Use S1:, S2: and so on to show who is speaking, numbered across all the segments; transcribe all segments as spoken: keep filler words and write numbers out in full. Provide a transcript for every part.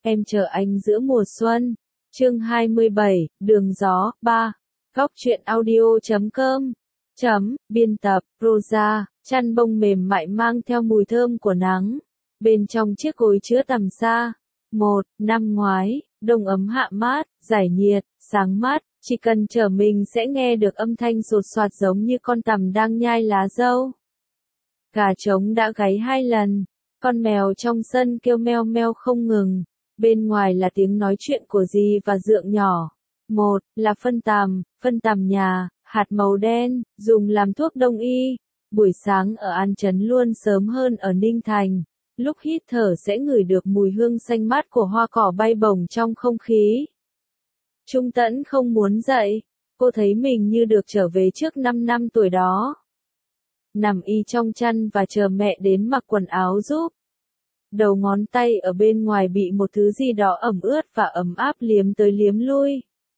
S1: Em chờ anh giữa mùa xuân. Chương hai mươi bảy, Đường gió, ba. Góc truyện audio chấm com. Chấm, biên tập, Rosa, chăn bông mềm mại mang theo mùi thơm của nắng. Bên trong chiếc gối chứa tầm xa. Một, năm ngoái, đông ấm hạ mát, giải nhiệt, sáng mát, chỉ cần chờ mình sẽ nghe được âm thanh sột soạt giống như con tằm đang nhai lá dâu. Gà trống đã gáy hai lần, con mèo trong sân kêu meo meo không ngừng. Bên ngoài là tiếng nói chuyện của dì và dượng nhỏ. Một, là phân tằm, phân tằm nhà, hạt màu đen, dùng làm thuốc đông y. Buổi sáng ở An Chấn luôn sớm hơn ở Ninh Thành. Lúc hít thở sẽ ngửi được mùi hương xanh mát của hoa cỏ bay bổng trong không khí. Trung Tẫn không muốn dậy, cô thấy mình như được trở về trước năm năm tuổi đó. Nằm y trong chăn và chờ mẹ đến mặc quần áo giúp. Đầu ngón tay ở bên ngoài bị một thứ gì đó ẩm ướt và ấm áp liếm tới liếm lui.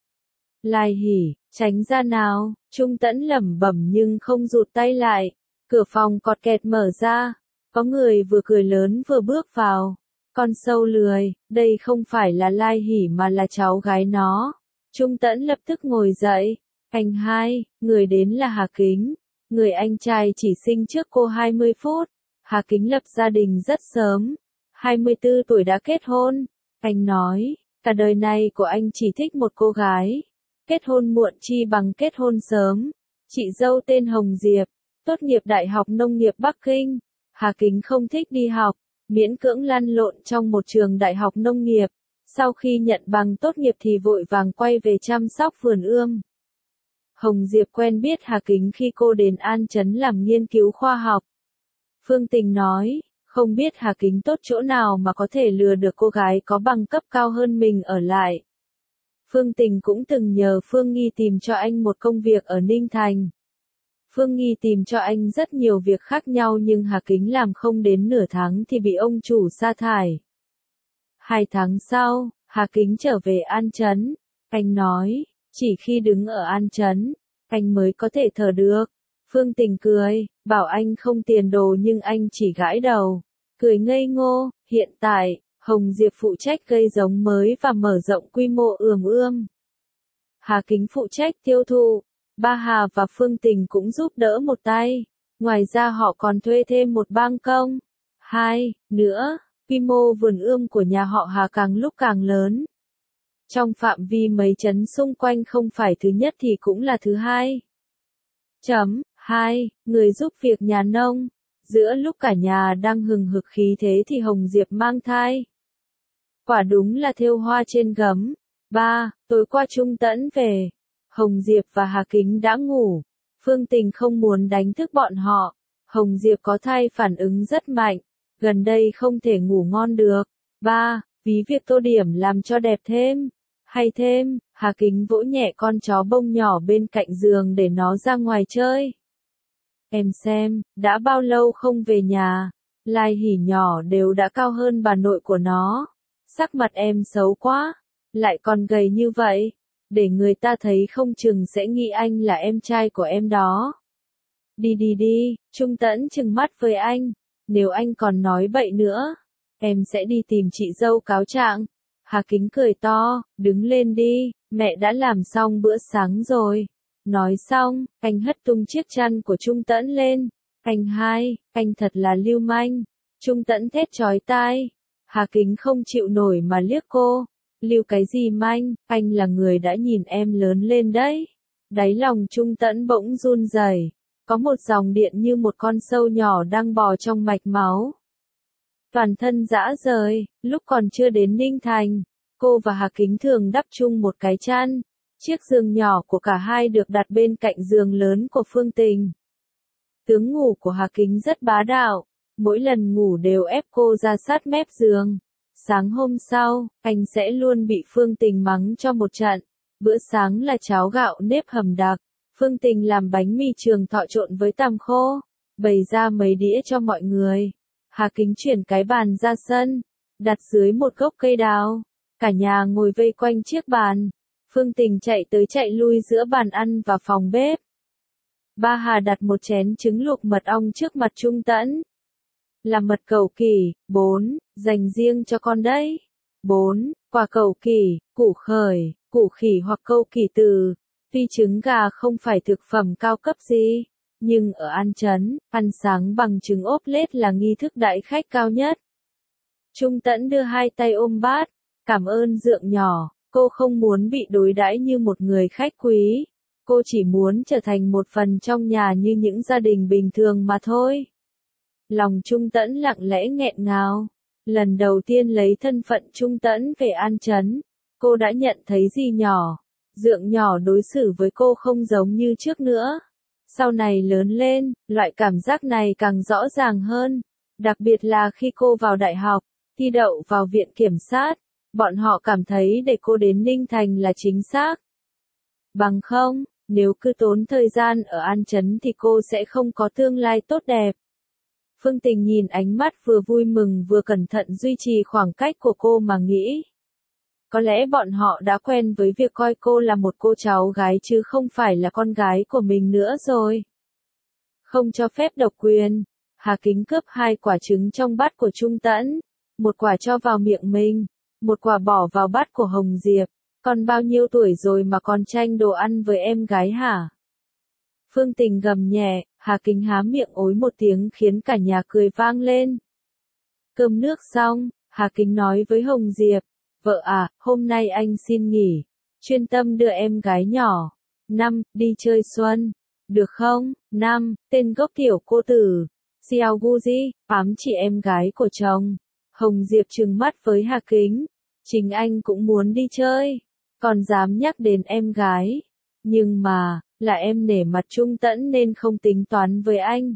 S1: Lai Hỉ, tránh ra nào, Trung Tẫn lẩm bẩm nhưng không rụt tay lại. Cửa phòng cọt kẹt mở ra, có người vừa cười lớn vừa bước vào. Con sâu lười, đây không phải là Lai Hỉ mà là cháu gái nó. Trung Tẫn lập tức ngồi dậy. Anh hai, người đến là Hà Kính. Người anh trai chỉ sinh trước cô hai mươi phút. Hà Kính lập gia đình rất sớm. hai mươi tư tuổi đã kết hôn. Anh nói, cả đời này của anh chỉ thích một cô gái. Kết hôn muộn chi bằng kết hôn sớm. Chị dâu tên Hồng Diệp, tốt nghiệp Đại học Nông nghiệp Bắc Kinh. Hà Kính không thích đi học, miễn cưỡng lăn lộn trong một trường đại học nông nghiệp. Sau khi nhận bằng tốt nghiệp thì vội vàng quay về chăm sóc vườn ươm. Hồng Diệp quen biết Hà Kính khi cô đến An Chấn làm nghiên cứu khoa học. Phương Tình nói, không biết Hà Kính tốt chỗ nào mà có thể lừa được cô gái có bằng cấp cao hơn mình ở lại. Phương Tình cũng từng nhờ Phương Nghi tìm cho anh một công việc ở Ninh Thành. Phương Nghi tìm cho anh rất nhiều việc khác nhau nhưng Hà Kính làm không đến nửa tháng thì bị ông chủ sa thải. Hai tháng sau, Hà Kính trở về An Chấn. Anh nói, chỉ khi đứng ở An Chấn, anh mới có thể thở được. Phương Tình cười, bảo anh không tiền đồ nhưng anh chỉ gãi đầu. Cười ngây ngô, hiện tại, Hồng Diệp phụ trách cây giống mới và mở rộng quy mô ươm ươm. Hà Kính phụ trách tiêu thụ. Ba Hà và Phương Tình cũng giúp đỡ một tay. Ngoài ra họ còn thuê thêm một bang công. Hai, nữa, quy mô vườn ươm của nhà họ Hà càng lúc càng lớn. Trong phạm vi mấy trấn xung quanh không phải thứ nhất thì cũng là thứ hai. Chấm, hai, người giúp việc nhà nông. Giữa lúc cả nhà đang hừng hực khí thế thì Hồng Diệp mang thai. Quả đúng là thêu hoa trên gấm. Ba, tối qua Trung Tẫn về. Hồng Diệp và Hà Kính đã ngủ. Phương Tình không muốn đánh thức bọn họ. Hồng Diệp có thai phản ứng rất mạnh. Gần đây không thể ngủ ngon được. Ba, ví việc tô điểm làm cho đẹp thêm. Hay thêm, Hà Kính vỗ nhẹ con chó bông nhỏ bên cạnh giường để nó ra ngoài chơi. Em xem, đã bao lâu không về nhà. Lai Hỉ nhỏ đều đã cao hơn bà nội của nó. Sắc mặt em xấu quá. Lại còn gầy như vậy. Để người ta thấy không chừng sẽ nghĩ anh là em trai của em đó. Đi đi đi, Trung Tẫn trừng mắt với anh. Nếu anh còn nói bậy nữa, em sẽ đi tìm chị dâu cáo trạng. Hà Kính cười to, đứng lên đi, mẹ đã làm xong bữa sáng rồi. Nói xong, anh hất tung chiếc chăn của Trung Tẫn lên. Anh hai, anh thật là lưu manh. Trung Tẫn thét chói tai. Hà Kính không chịu nổi mà liếc cô. Lưu cái gì manh, anh là người đã nhìn em lớn lên đấy. Đáy lòng Trung Tẫn bỗng run rẩy. Có một dòng điện như một con sâu nhỏ đang bò trong mạch máu. Toàn thân rã rời, lúc còn chưa đến Ninh Thành, cô và Hà Kính thường đắp chung một cái chăn. Chiếc giường nhỏ của cả hai được đặt bên cạnh giường lớn của Phương Tình. Tướng ngủ của Hà Kính rất bá đạo, mỗi lần ngủ đều ép cô ra sát mép giường. Sáng hôm sau, anh sẽ luôn bị Phương Tình mắng cho một trận. Bữa sáng là cháo gạo nếp hầm đặc. Phương Tình làm bánh mì trường thọ trộn với tằm khô, bày ra mấy đĩa cho mọi người. Hà Kính chuyển cái bàn ra sân, đặt dưới một gốc cây đào. Cả nhà ngồi vây quanh chiếc bàn. Phương Tình chạy tới chạy lui giữa bàn ăn và phòng bếp. Ba Hà đặt một chén trứng luộc mật ong trước mặt Trung Tẫn. Là mật cầu kỳ, bốn, dành riêng cho con đấy. bốn. Quả cầu kỳ, củ khởi, củ khỉ hoặc câu kỳ từ. Tuy trứng gà không phải thực phẩm cao cấp gì, nhưng ở An Chấn, ăn sáng bằng trứng ốp lết là nghi thức đãi khách cao nhất. Trung Tẫn đưa hai tay ôm bát, cảm ơn Dượng nhỏ, cô không muốn bị đối đãi như một người khách quý. Cô chỉ muốn trở thành một phần trong nhà như những gia đình bình thường mà thôi. Lòng Trung Tẫn lặng lẽ nghẹn ngào. Lần đầu tiên lấy thân phận Trung Tẫn về An Chấn, cô đã nhận thấy gì nhỏ. Dượng nhỏ đối xử với cô không giống như trước nữa. Sau này lớn lên, loại cảm giác này càng rõ ràng hơn. Đặc biệt là khi cô vào đại học, thi đậu vào viện kiểm sát, bọn họ cảm thấy để cô đến Ninh Thành là chính xác. Bằng không, nếu cứ tốn thời gian ở An Chấn thì cô sẽ không có tương lai tốt đẹp. Phương Tình nhìn ánh mắt vừa vui mừng vừa cẩn thận duy trì khoảng cách của cô mà nghĩ. Có lẽ bọn họ đã quen với việc coi cô là một cô cháu gái chứ không phải là con gái của mình nữa rồi. Không cho phép độc quyền, Hà Kính cướp hai quả trứng trong bát của Trung Tẫn, một quả cho vào miệng mình, một quả bỏ vào bát của Hồng Diệp. Con bao nhiêu tuổi rồi mà còn tranh đồ ăn với em gái hả? Phương Tình gầm nhẹ, Hà Kính há miệng ối một tiếng khiến cả nhà cười vang lên. Cơm nước xong, Hà Kính nói với Hồng Diệp, vợ à, hôm nay anh xin nghỉ, chuyên tâm đưa em gái nhỏ, năm, đi chơi xuân, được không? Năm, tên gốc tiểu cô tử, Xiao Guji, ám chỉ em gái của chồng. Hồng Diệp trừng mắt với Hà Kính, chính anh cũng muốn đi chơi, còn dám nhắc đến em gái, nhưng mà, là em nể mặt Trung Tẫn nên không tính toán với anh.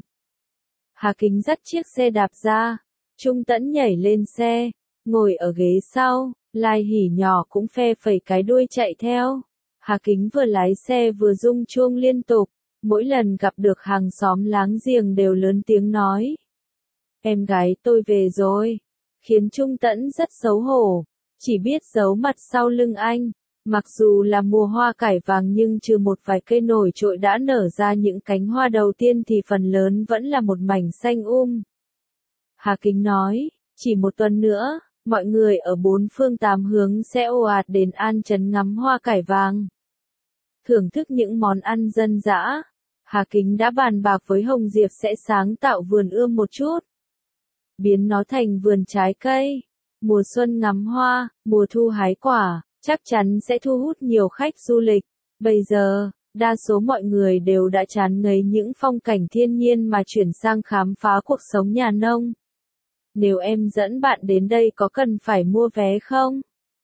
S1: Hà Kính dắt chiếc xe đạp ra, Trung Tẫn nhảy lên xe, ngồi ở ghế sau, Lai Hỉ nhỏ cũng phe phẩy cái đuôi chạy theo. Hà Kính vừa lái xe vừa rung chuông liên tục, mỗi lần gặp được hàng xóm láng giềng đều lớn tiếng nói. Em gái tôi về rồi, khiến Trung Tẫn rất xấu hổ, chỉ biết giấu mặt sau lưng anh. Mặc dù là mùa hoa cải vàng nhưng trừ một vài cây nổi trội đã nở ra những cánh hoa đầu tiên thì phần lớn vẫn là một mảnh xanh um. Hà Kính nói, chỉ một tuần nữa, mọi người ở bốn phương tám hướng sẽ ồ ạt đến An Chấn ngắm hoa cải vàng. Thưởng thức những món ăn dân dã, Hà Kính đã bàn bạc với Hồng Diệp sẽ sáng tạo vườn ươm một chút. Biến nó thành vườn trái cây, mùa xuân ngắm hoa, mùa thu hái quả. Chắc chắn sẽ thu hút nhiều khách du lịch. Bây giờ, đa số mọi người đều đã chán ngấy những phong cảnh thiên nhiên mà chuyển sang khám phá cuộc sống nhà nông. Nếu em dẫn bạn đến đây có cần phải mua vé không?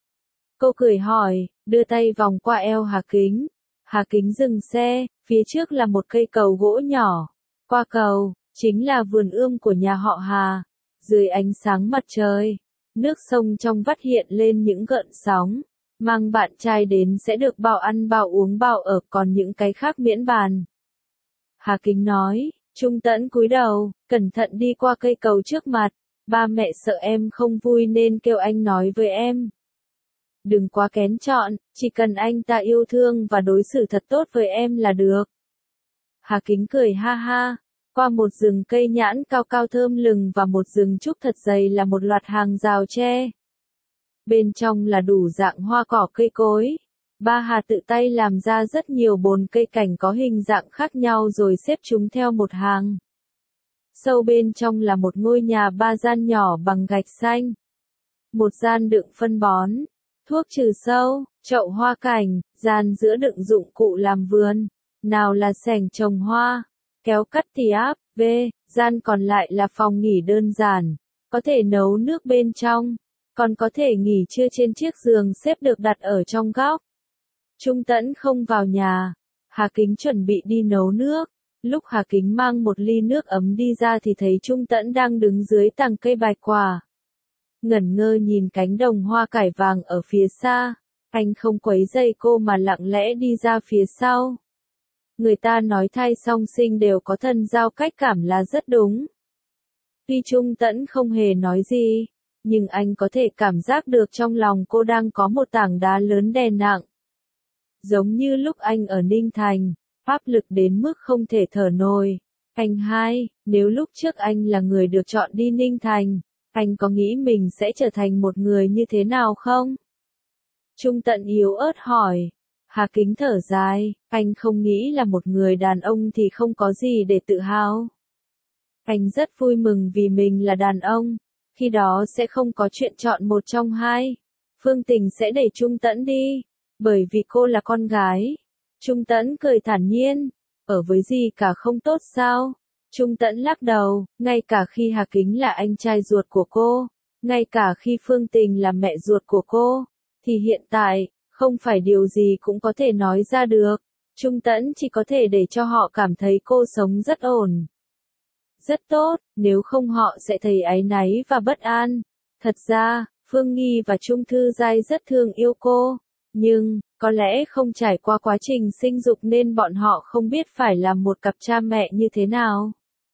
S1: Cô cười hỏi, đưa tay vòng qua eo Hà Kính. Hà Kính dừng xe, phía trước là một cây cầu gỗ nhỏ. Qua cầu, chính là vườn ươm của nhà họ Hà. Dưới ánh sáng mặt trời, nước sông trong vắt hiện lên những gợn sóng. Mang bạn trai đến sẽ được bao ăn bao uống bao ở, còn những cái khác miễn bàn. Hà Kính nói, Trung Tẫn cúi đầu, cẩn thận đi qua cây cầu trước mặt, ba mẹ sợ em không vui nên kêu anh nói với em. Đừng quá kén chọn, chỉ cần anh ta yêu thương và đối xử thật tốt với em là được. Hà Kính cười ha ha, qua một rừng cây nhãn cao cao thơm lừng và một rừng trúc thật dày là một loạt hàng rào tre. Bên trong là đủ dạng hoa cỏ cây cối. Ba Hà tự tay làm ra rất nhiều bồn cây cảnh có hình dạng khác nhau rồi xếp chúng theo một hàng. Sâu bên trong là một ngôi nhà ba gian nhỏ bằng gạch xanh. Một gian đựng phân bón, thuốc trừ sâu, chậu hoa cảnh, gian giữa đựng dụng cụ làm vườn. Nào là sảnh trồng hoa, kéo cắt tỉa áp, v, gian còn lại là phòng nghỉ đơn giản, có thể nấu nước bên trong. Còn có thể nghỉ trưa trên chiếc giường xếp được đặt ở trong góc. Trung Tẫn không vào nhà. Hà Kính chuẩn bị đi nấu nước. Lúc Hà Kính mang một ly nước ấm đi ra thì thấy Trung Tẫn đang đứng dưới tàng cây bạch quả. Ngẩn ngơ nhìn cánh đồng hoa cải vàng ở phía xa. Anh không quấy rầy cô mà lặng lẽ đi ra phía sau. Người ta nói thai song sinh đều có thần giao cách cảm là rất đúng. Tuy Trung Tẫn không hề nói gì, nhưng anh có thể cảm giác được trong lòng cô đang có một tảng đá lớn đè nặng. Giống như lúc anh ở Ninh Thành, áp lực đến mức không thể thở nổi. Anh hai, nếu lúc trước anh là người được chọn đi Ninh Thành, Anh có nghĩ mình sẽ trở thành một người như thế nào không? Trung Tẫn yếu ớt hỏi. Hà Kính thở dài, anh không nghĩ là một người đàn ông thì không có gì để tự hào. Anh rất vui mừng vì mình là đàn ông, khi đó sẽ không có chuyện chọn một trong hai. Phương Tình sẽ để Trung Tẫn đi, bởi vì cô là con gái. Trung Tẫn cười thản nhiên, ở với gì cả không tốt sao? Trung Tẫn lắc đầu, ngay cả khi Hà Kính là anh trai ruột của cô, ngay cả khi Phương Tình là mẹ ruột của cô, thì hiện tại, không phải điều gì cũng có thể nói ra được. Trung Tẫn chỉ có thể để cho họ cảm thấy cô sống rất ổn. Rất tốt, nếu không họ sẽ thấy áy náy và bất an. Thật ra, Phương Nghi và Trung Thư Giai rất thương yêu cô, nhưng, có lẽ không trải qua quá trình sinh dục nên bọn họ không biết phải làm một cặp cha mẹ như thế nào.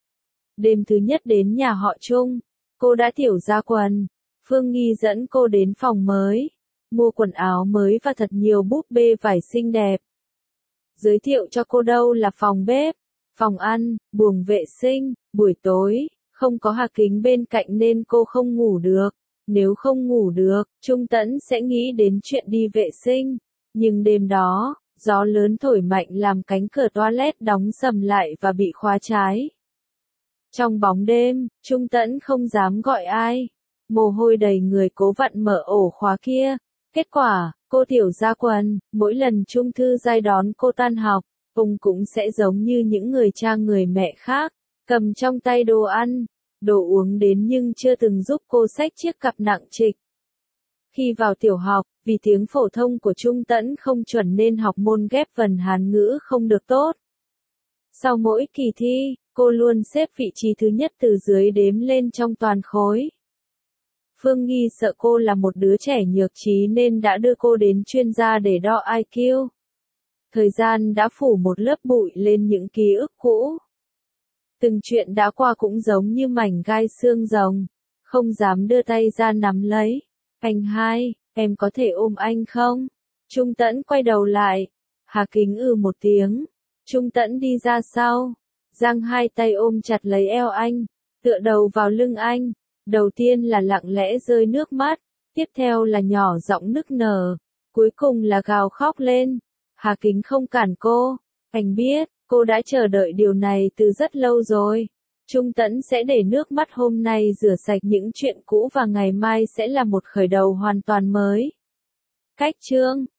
S1: Đêm thứ nhất đến nhà họ Trung, cô đã tiểu ra quần. Phương Nghi dẫn cô đến phòng mới, mua quần áo mới và thật nhiều búp bê vải xinh đẹp. Giới thiệu cho cô đâu là phòng bếp, phòng ăn, buồng vệ sinh. Buổi tối, không có Hà Kính bên cạnh nên cô không ngủ được. Nếu không ngủ được, Trung Tẫn sẽ nghĩ đến chuyện đi vệ sinh. Nhưng đêm đó, gió lớn thổi mạnh làm cánh cửa toilet đóng sầm lại và bị khóa trái. Trong bóng đêm, Trung Tẫn không dám gọi ai. Mồ hôi đầy người cố vặn mở ổ khóa kia. Kết quả, cô tiểu ra quần, mỗi lần Trung Thư Giai đón cô tan học, ông cũng sẽ giống như những người cha người mẹ khác, cầm trong tay đồ ăn, đồ uống đến nhưng chưa từng giúp cô xách chiếc cặp nặng trịch. Khi vào tiểu học, vì tiếng phổ thông của Trung Tẫn không chuẩn nên học môn ghép vần Hán ngữ không được tốt. Sau mỗi kỳ thi, cô luôn xếp vị trí thứ nhất từ dưới đếm lên trong toàn khối. Phương Nghi sợ cô là một đứa trẻ nhược trí nên đã đưa cô đến chuyên gia để đo i kiu. Thời gian đã phủ một lớp bụi lên những ký ức cũ. Từng chuyện đã qua cũng giống như mảnh gai xương rồng, không dám đưa tay ra nắm lấy. Anh hai, em có thể ôm anh không? Trung Tẫn quay đầu lại. Hà Kính ừ một tiếng. Trung Tẫn đi ra sau, giang hai tay ôm chặt lấy eo anh, tựa đầu vào lưng anh. Đầu tiên là lặng lẽ rơi nước mắt, tiếp theo là nhỏ giọng nức nở, cuối cùng là gào khóc lên. Hà Kính không cản cô, anh biết, cô đã chờ đợi điều này từ rất lâu rồi. Trung Tẫn sẽ để nước mắt hôm nay rửa sạch những chuyện cũ và ngày mai sẽ là một khởi đầu hoàn toàn mới. Cách chương